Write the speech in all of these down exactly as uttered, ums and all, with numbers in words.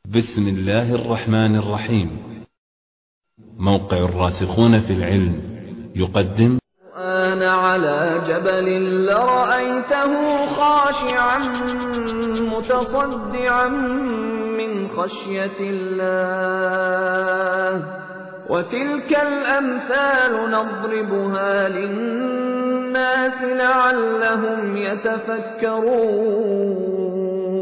بسم الله الرحمن الرحيم. موقع الراسخون في العلم يقدم وأنا على جبل لرأيته خاشعا متصدعا من خشية الله وتلك الأمثال نضربها للناس لعلهم يتفكرون.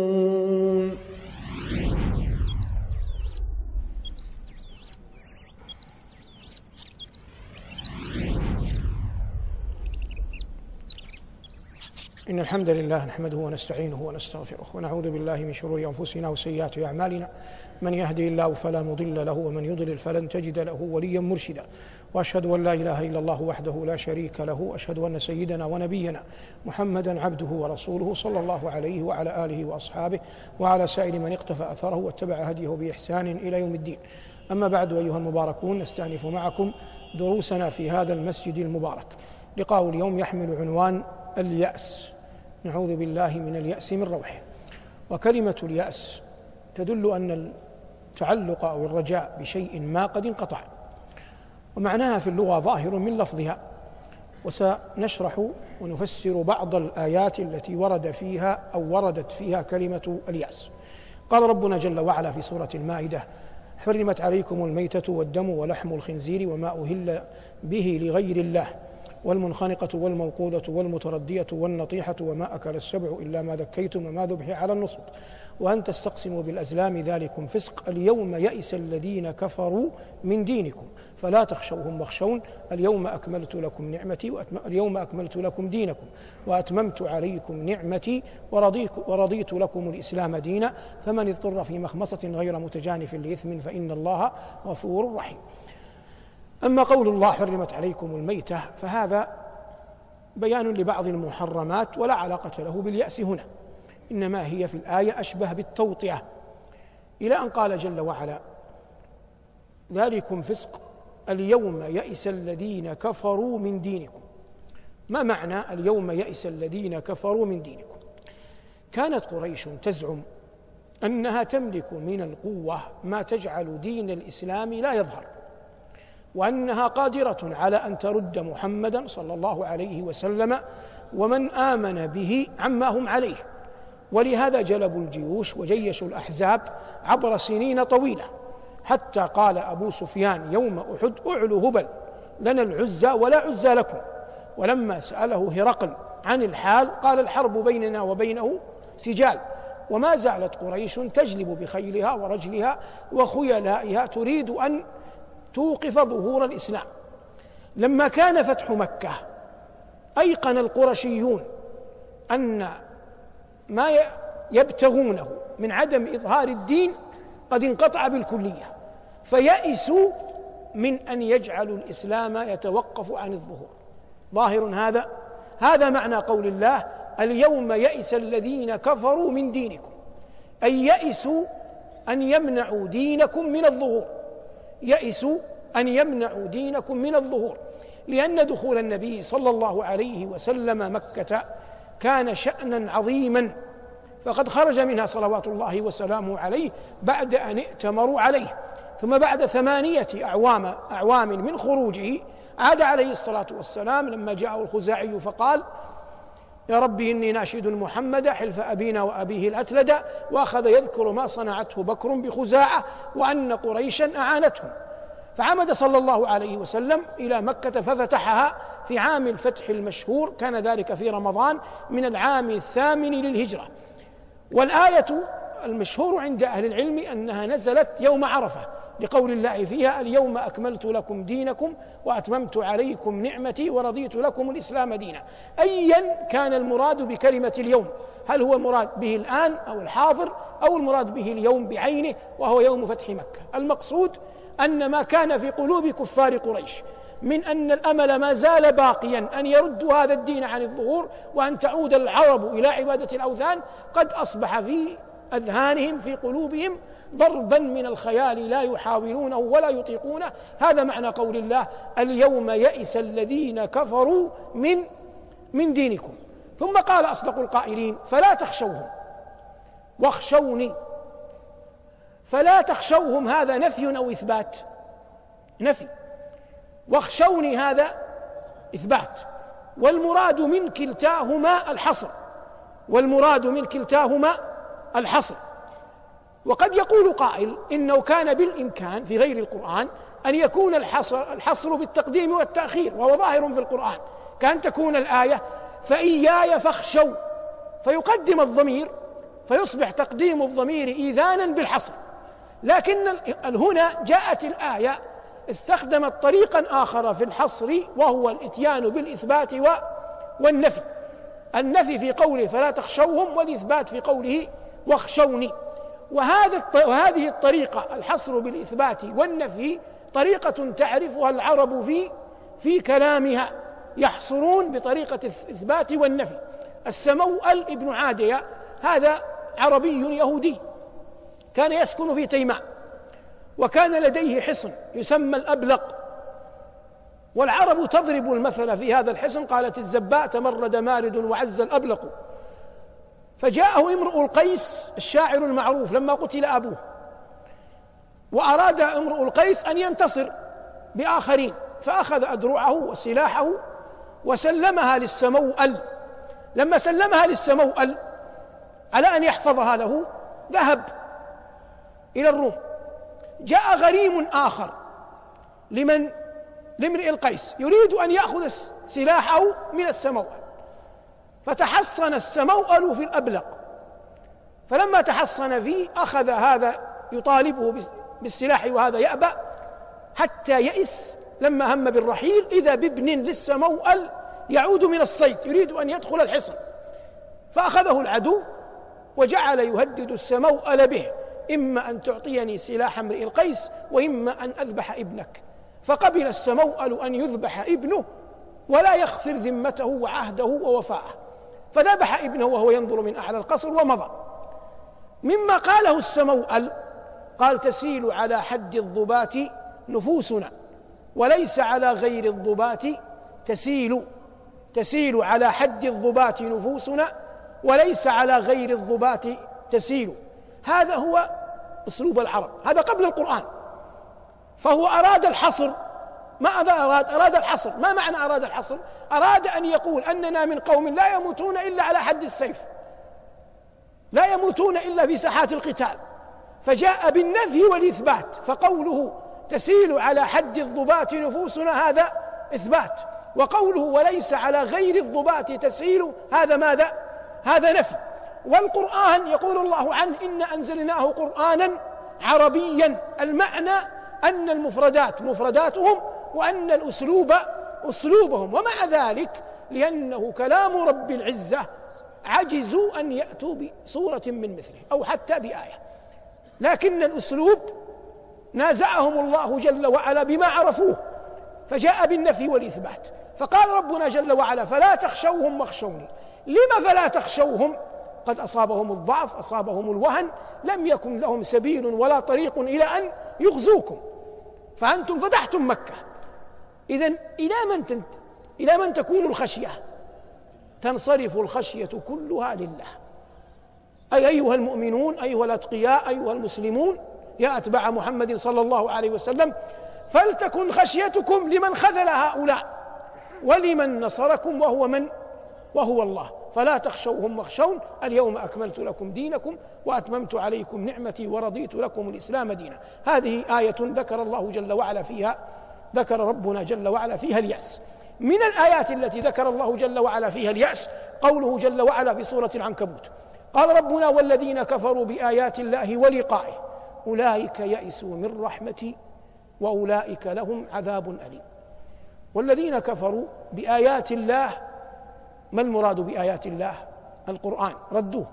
إن الحمد لله نحمده ونستعينه ونستغفره ونعوذ بالله من شرور أنفسنا وسيئات أعمالنا، من يهدي الله فلا مضل له ومن يضلل فلن تجد له وليا مرشدا، وأشهد أن لا إله إلا الله وحده لا شريك له، وأشهد أن سيدنا ونبينا محمدا عبده ورسوله صلى الله عليه وعلى آله وأصحابه وعلى سائر من اقتفى أثره واتبع هديه بإحسان إلى يوم الدين. أما بعد، أيها المباركون، نستأنف معكم دروسنا في هذا المسجد المبارك. لقاء اليوم يحمل عنوان اليأس، نعوذ بالله من اليأس من روحه. وكلمة اليأس تدل أن التعلق أو الرجاء بشيء ما قد انقطع، ومعناها في اللغة ظاهر من لفظها، وسنشرح ونفسر بعض الآيات التي ورد فيها أو وردت فيها كلمة اليأس. قال ربنا جل وعلا في سورة المائدة: حرمت عليكم الميتة والدم ولحم الخنزير وما أهل به لغير الله والمنخنقة والموقوذة والمتردية والنطيحة وما أكل السبع إلا ما ذكيتم وما ذبح على النصب وأن تستقسموا بالأزلام ذلكم فسق اليوم يئس الذين كفروا من دينكم فلا تخشوهم واخشون اليوم أكملت لكم نعمتي اليوم أكملت لكم دينكم وأتممت عليكم نعمتي ورضيت لكم الإسلام دينا فمن اضطر في مخمصة غير متجانف لإثم فإن الله غفور رحيم. أما قول الله حرمت عليكم الميتة فهذا بيان لبعض المحرمات ولا علاقة له باليأس هنا، إنما هي في الآية أشبه بالتوطئة، إلى أن قال جل وعلا: ذلكم فسق اليوم يئس الذين كفروا من دينكم. ما معنى اليوم يئس الذين كفروا من دينكم؟ كانت قريش تزعم أنها تملك من القوة ما تجعل دين الإسلام لا يظهر، وأنها قادرة على أن ترد محمدا صلى الله عليه وسلم ومن آمن به عما هم عليه، ولهذا جلبوا الجيوش وجيشوا الأحزاب عبر سنين طويلة، حتى قال أبو سفيان يوم أحد: أعلوا هبل لنا العزى ولا عزى لكم. ولما سأله هرقل عن الحال قال: الحرب بيننا وبينه سجال. وما زالت قريش تجلب بخيلها ورجلها وخيلائها تريد أن توقف ظهور الإسلام. لما كان فتح مكة أيقن القرشيون أن ما يبتغونه من عدم إظهار الدين قد انقطع بالكلية، فيئسوا من أن يجعلوا الإسلام يتوقف عن الظهور. ظاهر هذا هذا معنى قول الله: اليوم يئس الذين كفروا من دينكم، أي يئسوا أن يمنعوا دينكم من الظهور، يئسوا أن يمنعوا دينكم من الظهور، لأن دخول النبي صلى الله عليه وسلم مكة كان شأنا عظيما، فقد خرج منها صلوات الله وسلامه عليه بعد أن ائتمروا عليه، ثم بعد ثمانية أعوام أعوام من خروجه عاد عليه الصلاة والسلام لما جاءه الخزاعي فقال: يا ربي إني ناشد محمد حلف أبينا وأبيه الأتلد، وأخذ يذكر ما صنعته بكر بخزاعة وأن قريشا أعانتهم، فعمد صلى الله عليه وسلم إلى مكة ففتحها في عام الفتح المشهور، كان ذلك في رمضان من العام الثامن للهجرة. والآية المشهور عند أهل العلم أنها نزلت يوم عرفة، لقول الله فيها: اليوم أكملت لكم دينكم وأتممت عليكم نعمتي ورضيت لكم الإسلام دينا. أيا كان المراد بكلمة اليوم، هل هو المراد به الآن أو الحاضر أو المراد به اليوم بعينه وهو يوم فتح مكة؟ المقصود أن ما كان في قلوب كفار قريش من أن الأمل ما زال باقيا أن يردوا هذا الدين عن الظهور وأن تعود العرب إلى عبادة الأوثان قد أصبح في أذهانهم في قلوبهم ضربا من الخيال لا يحاولونه ولا يطيقونه. هذا معنى قول الله: اليوم يئس الذين كفروا من من دينكم. ثم قال أصدق القائلين: فلا تخشوهم واخشوني. فلا تخشوهم هذا نفي أو إثبات؟ نفي. واخشوني هذا إثبات. والمراد من كلتاهما الحصر، والمراد من كلتاهما الحصر. وقد يقول قائل إنه كان بالإمكان في غير القرآن أن يكون الحصر, الحصر بالتقديم والتأخير، وهو ظاهر في القرآن، كأن تكون الآية فإياي فاخشوا، فيقدم الضمير فيصبح تقديم الضمير إيذانا بالحصر. لكن هنا جاءت الآية استخدمت طريقا آخر في الحصر، وهو الإتيان بالإثبات والنفي. النفي في قوله فلا تخشوهم، والإثبات في قوله واخشوني. وهذا وهذه الطريقة الحصر بالإثبات والنفي طريقة تعرفها العرب في في كلامها، يحصرون بطريقة الإثبات والنفي. السموأل ابن عادية هذا عربي يهودي كان يسكن في تيماء، وكان لديه حصن يسمى الأبلق، والعرب تضرب المثل في هذا الحصن، قالت الزباء تمرد مارد وعز الأبلق. فجاءه امرؤ القيس الشاعر المعروف لما قتل أبوه، وأراد امرؤ القيس أن ينتصر بآخرين، فأخذ أدرعه وسلاحه وسلمها للسموأل. لما سلمها للسموأل على أن يحفظها له ذهب إلى الروم. جاء غريم آخر لمن لامرئ القيس يريد أن يأخذ سلاحه من السموأل، فتحصن السموأل في الأبلق. فلما تحصن فيه أخذ هذا يطالبه بالسلاح وهذا يأبى، حتى يئس. لما هم بالرحيل إذا بابن للسموأل يعود من الصيد يريد أن يدخل الحصن، فأخذه العدو وجعل يهدد السموأل به: إما أن تعطيني سلاح امرئ القيس، وإما أن أذبح ابنك. فقبل السموأل أن يذبح ابنه ولا يغفر ذمته وعهده ووفاءه، فذبح ابنه وهو ينظر من أعلى القصر ومضى. مما قاله السموأل قال: تسيل على حد الضبات نفوسنا، وليس على غير الضبات تسيل. تسيل على حد الضبات نفوسنا، وليس على غير الضبات تسيل. هذا هو أسلوب العرب، هذا قبل القرآن. فهو أراد الحصر. ماذا أراد؟ أراد الحصر. ما معنى أراد الحصر؟ أراد أن يقول أننا من قوم لا يموتون إلا على حد السيف، لا يموتون إلا في ساحات القتال، فجاء بالنفي والإثبات. فقوله تسيل على حد الضبات نفوسنا هذا إثبات، وقوله وليس على غير الضبات تسيل هذا ماذا؟ هذا نفي. والقرآن يقول الله عنه: إنا أنزلناه قرآنا عربيا. المعنى أن المفردات مفرداتهم، وأن الأسلوب أسلوبهم. ومع ذلك لأنه كلام رب العزة عجزوا أن يأتوا بصورة من مثله أو حتى بآية، لكن الأسلوب نازعهم الله جل وعلا بما عرفوه، فجاء بالنفي والإثبات. فقال ربنا جل وعلا: فلا تخشوهم واخشوني. لما فلا تخشوهم؟ قد أصابهم الضعف، أصابهم الوهن، لم يكن لهم سبيل ولا طريق إلى أن يغزوكم، فأنتم فتحتم مكة. إذن إلى من تنت... إلى من تكون الخشية؟ تنصرف الخشية كلها لله. أي أيها المؤمنون، أيها الأتقياء، أيها المسلمون، يا أتباع محمد صلى الله عليه وسلم، فلتكن خشيتكم لمن خذل هؤلاء ولمن نصركم وهو من؟ وهو الله. فلا تخشوهم واخشون، اليوم أكملت لكم دينكم وأتممت عليكم نعمتي ورضيت لكم الإسلام دينا. هذه آية ذكر الله جل وعلا فيها ذكر ربنا جل وعلا فيها اليأس. من الآيات التي ذكر الله جل وعلا فيها اليأس قوله جل وعلا في سورة العنكبوت: قال ربنا: والذين كفروا بآيات الله ولقائه أولئك يئسوا من رحمتي وأولئك لهم عذاب أليم. والذين كفروا بآيات الله، ما المراد بآيات الله؟ القرآن، ردوه.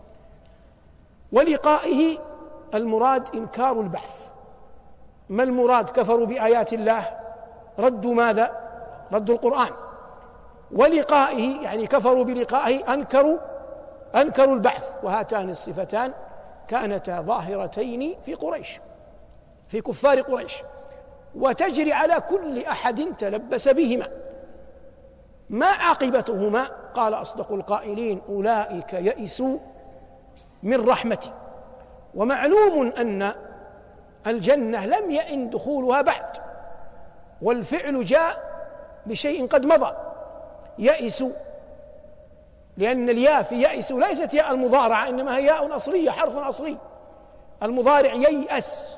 ولقائه المراد إنكار البعث. ما المراد؟ كفروا بآيات الله، ردوا ماذا؟ ردوا القرآن. ولقائه يعني كفروا بلقائه، أنكروا أنكروا البعث. وهاتان الصفتان كانتا ظاهرتين في قريش، في كفار قريش، وتجري على كل أحد تلبس بهما. ما عاقبتهما؟ قال أصدق القائلين: أولئك يئسوا من رحمتي ومعلوم أن الجنة لم يئن دخولها بعد، والفعل جاء بشيء قد مضى. يئس، لأن الياء في يئس ليست ياء المضارعة، إنما هي ياء أصلية، حرف أصلي. المضارع ييأس،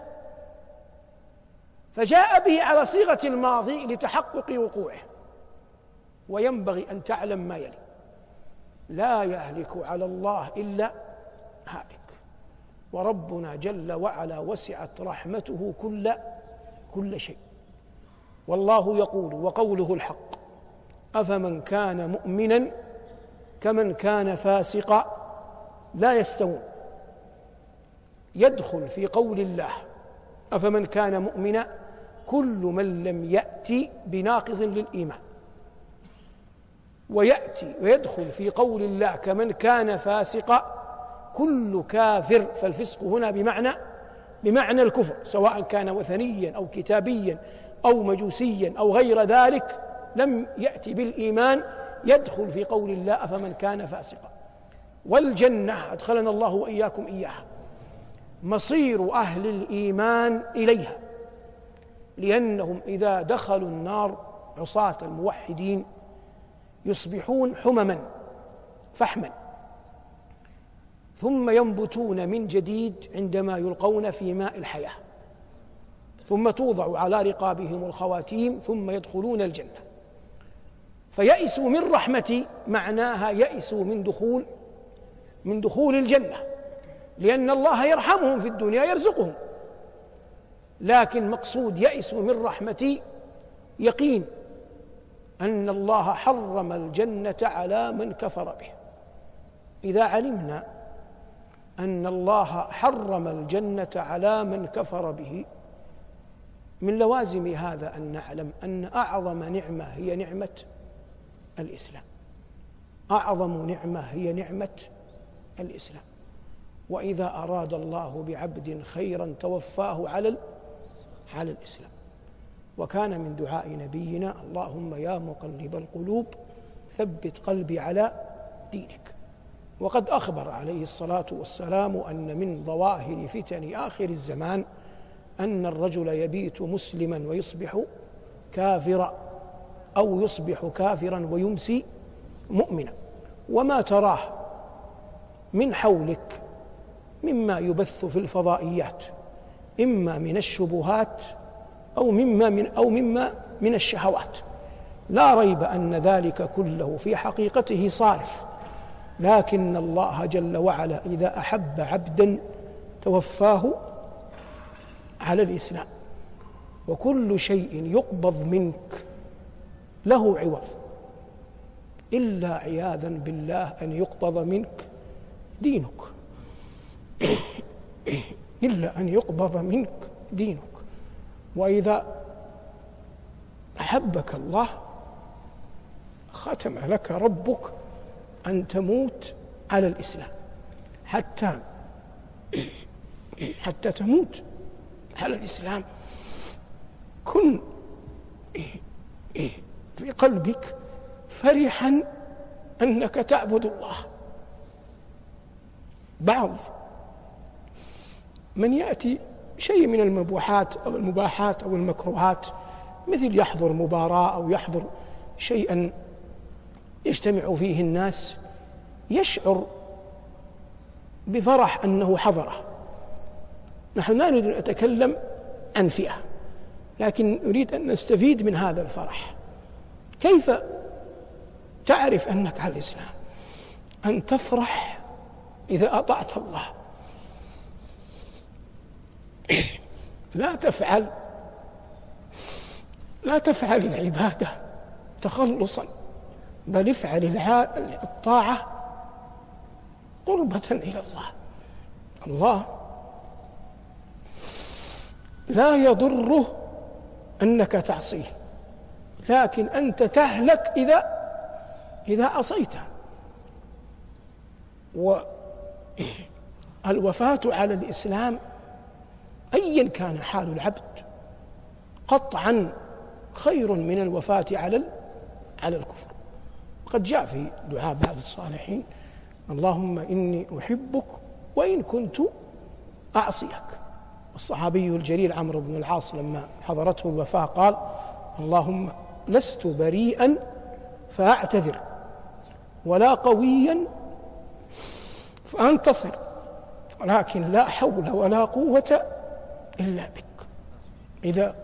فجاء به على صيغة الماضي لتحقق وقوعه. وينبغي أن تعلم ما يلي: لا يهلك على الله إلا هالك، وربنا جل وعلا وسعت رحمته كل كل شيء. والله يقول وقوله الحق: أفمن كان مؤمنا كمن كان فاسقا لا يستوون. يدخل في قول الله أفمن كان مؤمنا كل من لم يأتي بناقض للإيمان، ويأتي ويدخل في قول الله كمن كان فاسقا كل كافر. فالفسق هنا بمعنى بمعنى الكفر، سواء كان وثنيا أو كتابيا أو مجوسيا أو غير ذلك، لم يأتي بالإيمان، يدخل في قول الله أفمن كان فاسقا. والجنة أدخلنا الله وإياكم إياها مصير أهل الإيمان إليها، لأنهم إذا دخلوا النار عصاة الموحدين يصبحون حمما فحما، ثم ينبتون من جديد عندما يلقون في ماء الحياة، ثم توضع على رقابهم الخواتيم، ثم يدخلون الجنة. فيئسوا من رحمتي معناها يئسوا من دخول من دخول الجنة، لأن الله يرحمهم في الدنيا يرزقهم، لكن مقصود يئسوا من رحمتي يقين أن الله حرم الجنة على من كفر به. إذا علمنا أن الله حرم الجنة على من كفر به، من لوازم هذا أن نعلم أن أعظم نعمة هي نعمة الإسلام. أعظم نعمة هي نعمة الإسلام. وإذا أراد الله بعبد خيرا توفاه على على الإسلام. وكان من دعاء نبينا اللهم يا مقلب القلوب ثبت قلبي على دينك. وقد أخبر عليه الصلاة والسلام أن من ظواهر فتن آخر الزمان أن الرجل يبيت مسلما ويصبح كافرا، أو يصبح كافرا ويمسي مؤمنا. وما تراه من حولك مما يبث في الفضائيات إما من الشبهات أو مما من أو مما من الشهوات، لا ريب أن ذلك كله في حقيقته صارف، لكن الله جل وعلا إذا أحب عبدا توفاه على الإسلام. وكل شيء يقبض منك له عوض، إلا عياذا بالله أن يقبض منك دينك إلا أن يقبض منك دينك. وإذا أحبك الله ختم لك ربك أن تموت على الإسلام، حتى حتى تموت على الإسلام. كن في قلبك فرحا أنك تعبد الله. بعض من يأتي شيء من المبوحات أو المباحات أو المكروهات، مثل يحضر مباراة أو يحضر شيئا يجتمع فيه الناس، يشعر بفرح أنه حضره. نحن لا نريد أن نتكلم عن فئة، لكن نريد أن نستفيد من هذا الفرح. كيف تعرف أنك على الإسلام؟ أن تفرح إذا أطعت الله، لا تفعل لا تفعل العبادة تخلصا، بل افعل الطاعة قربة إلى الله. الله لا يضره أنك تعصيه، لكن أنت تهلك إذا إذا عصيته. والوفاة على الإسلام أيا كان حال العبد قطعا خير من الوفاة على على الكفر. قد جاء في دعاء بعض الصالحين اللهم إني أحبك وإن كنت أعصيك. الصحابي الجليل عمرو بن العاص لما حضرته الوفاة قال: اللهم لست بريئا فأعتذر، ولا قويا فأنتصر، ولكن لا حول ولا قوة إلا بك. إذا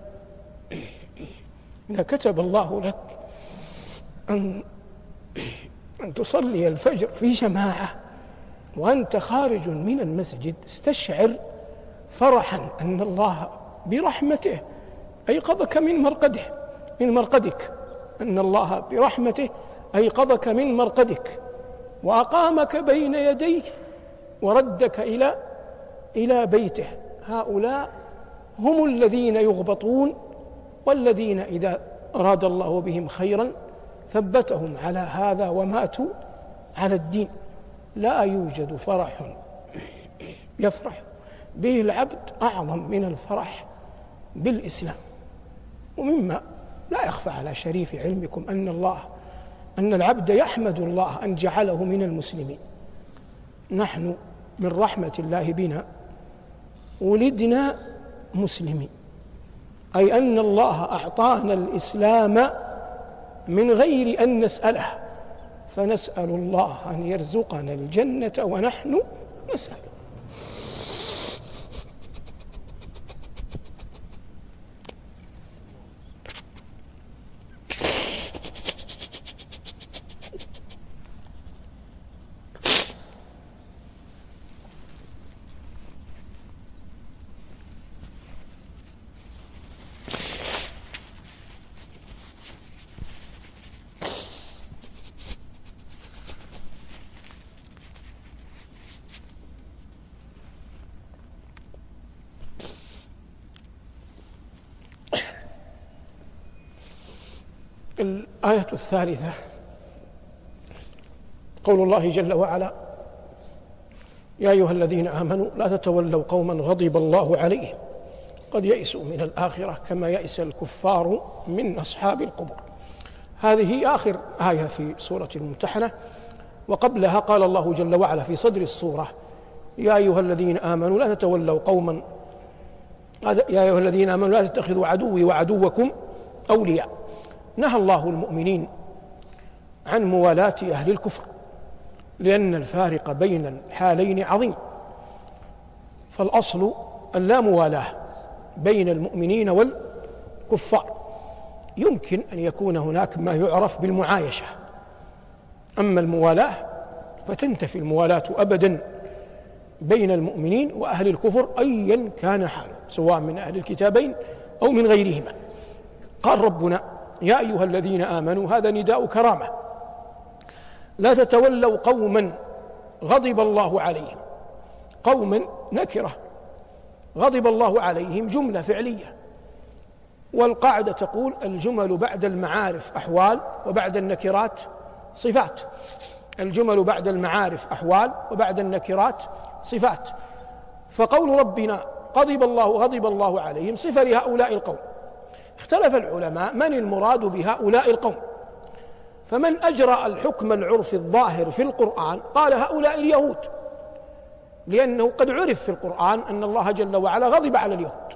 إذا كتب الله لك أن أن تصلي الفجر في جماعة وأنت خارج من المسجد، استشعر فرحا أن الله برحمته أيقظك من مرقده من مرقدك أن الله برحمته أيقظك من مرقدك وأقامك بين يديه وردك إلى إلى بيته. هؤلاء هم الذين يغبطون، والذين إذا أراد الله بهم خيرا ثبتهم على هذا وماتوا على الدين. لا يوجد فرح يفرح به العبد أعظم من الفرح بالإسلام. ومما لا يخفى على شريف علمكم أن الله أن العبد يحمد الله أن جعله من المسلمين. نحن من رحمة الله بنا ولدنا مسلمين، أي أن الله أعطانا الإسلام من غير أن نسأله، فنسأل الله أن يرزقنا الجنة ونحن نسأل. الآية الثالثة قول الله جل وعلا: يا أيها الذين آمنوا لا تتولوا قوما غضب الله عليهم قد يئسوا من الآخرة كما يئس الكفار من أصحاب القبور. هذه آخر آية في سورة الممتحنة، وقبلها قال الله جل وعلا في صدر السورة: يا أيها الذين آمنوا لا تتولوا قوما يا أيها الذين آمنوا لا تتخذوا عدوي وعدوكم أولياء. نهى الله المؤمنين عن موالاة أهل الكفر، لأن الفارق بين الحالين عظيم، فالأصل أن لا موالاة بين المؤمنين والكفار. يمكن أن يكون هناك ما يعرف بالمعايشة، أما الموالاة فتنتفي الموالاة أبدا بين المؤمنين وأهل الكفر أيا كان حاله، سواء من أهل الكتابين أو من غيرهما. قال ربنا: يا أيها الذين آمنوا، هذا نداء كرامة، لا تتولوا قوما غضب الله عليهم. قوما نكرة، غضب الله عليهم جملة فعلية، والقاعدة تقول: الجمل بعد المعارف أحوال وبعد النكرات صفات. الجمل بعد المعارف أحوال وبعد النكرات صفات. فقول ربنا غضب الله غضب الله عليهم صفة لهؤلاء القوم. اختلف العلماء من المراد بهؤلاء القوم، فمن أجرى الحكم العرفي الظاهر في القرآن قال هؤلاء اليهود، لأنه قد عرف في القرآن أن الله جل وعلا غضب على اليهود،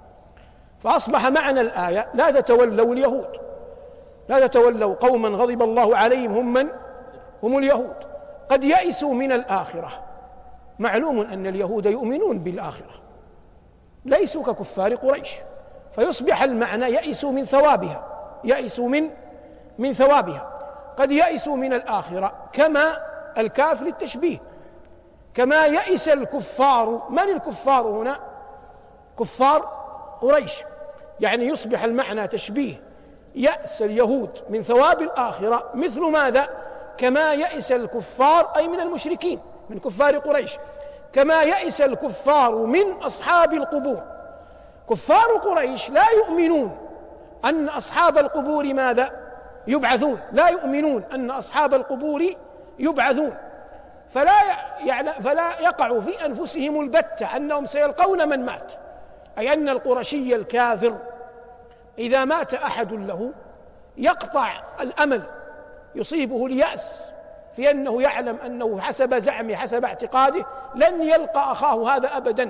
فأصبح معنى الآية لا تتولوا اليهود، لا تتولوا قوما غضب الله عليهم هم من؟ هم اليهود. قد يئسوا من الآخرة. معلوم أن اليهود يؤمنون بالآخرة، ليسوا ككفار قريش، فيصبح المعنى يئسوا من ثوابها، يئسوا من من ثوابها. قد يئسوا من الآخرة، كما الكاف للتشبيه، كما يئس الكفار. من الكفار هنا؟ كفار قريش، يعني يصبح المعنى تشبيه يأس اليهود من ثواب الآخرة مثل ماذا؟ كما يئس الكفار، أي من المشركين من كفار قريش، كما يئس الكفار من أصحاب القبور. كفار قريش لا يؤمنون أن أصحاب القبور ماذا؟ يبعثون، لا يؤمنون أن أصحاب القبور يبعثون، فلا يعني فلا يقع في أنفسهم البتة أنهم سيلقون من مات، أي أن القرشي الكافر إذا مات أحد له يقطع الأمل، يصيبه اليأس في أنه يعلم أنه حسب زعمه حسب اعتقاده لن يلقى أخاه هذا أبدا،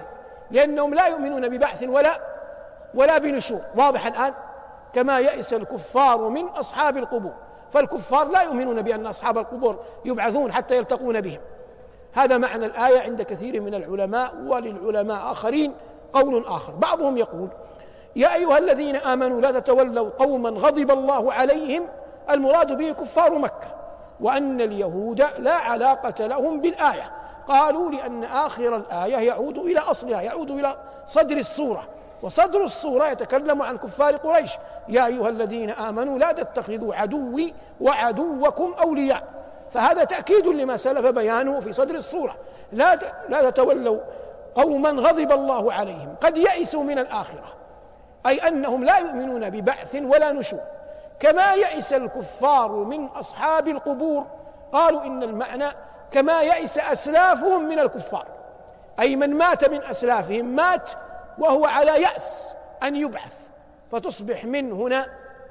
لأنهم لا يؤمنون ببعث ولا ولا بنشور. واضح الآن؟ كما يئس الكفار من أصحاب القبور، فالكفار لا يؤمنون بأن أصحاب القبور يبعثون حتى يلتقون بهم. هذا معنى الآية عند كثير من العلماء، وللعلماء آخرين قول آخر. بعضهم يقول: يا أيها الذين آمنوا لا تتولوا قوما غضب الله عليهم، المراد به كفار مكة، وأن اليهود لا علاقة لهم بالآية. قالوا لأن آخر الآية يعود إلى أصلها، يعود إلى صدر السورة، وصدر السورة يتكلم عن كفار قريش: يا أيها الذين آمنوا لا تتخذوا عدوي وعدوكم أولياء. فهذا تأكيد لما سلف بيانه في صدر السورة: لا لا تتولوا قوما غضب الله عليهم، قد يئسوا من الآخرة، أي أنهم لا يؤمنون ببعث ولا نشور، كما يئس الكفار من أصحاب القبور. قالوا إن المعنى كما يئس أسلافهم من الكفار، أي من مات من أسلافهم مات وهو على يأس أن يبعث، فتصبح من هنا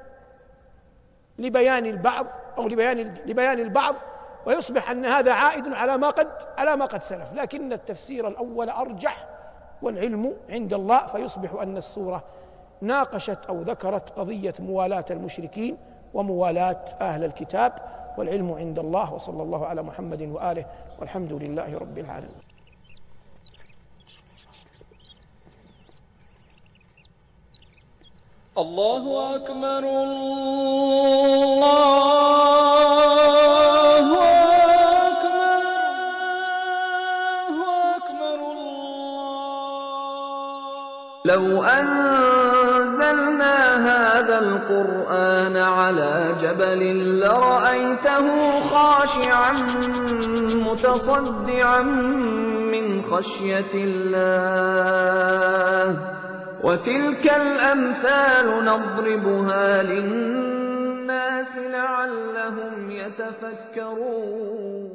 لبيان البعض أو لبيان لبيان البعض، ويصبح أن هذا عائد على ما قد على ما قد سلف. لكن التفسير الأول أرجح، والعلم عند الله، فيصبح أن السورة ناقشت أو ذكرت قضية موالاة المشركين وموالاة أهل الكتاب، والعلم عند الله. وصلى الله على محمد وآله، والحمد لله رب العالمين. الله أكبر، الله أكبر، الله أكبر، الله. لو أنزلنا هذا القرآن على جبل لرأيته خاشعا متصدعا من خشية الله. وتلك الأمثال نضربها للناس لعلهم يتفكرون.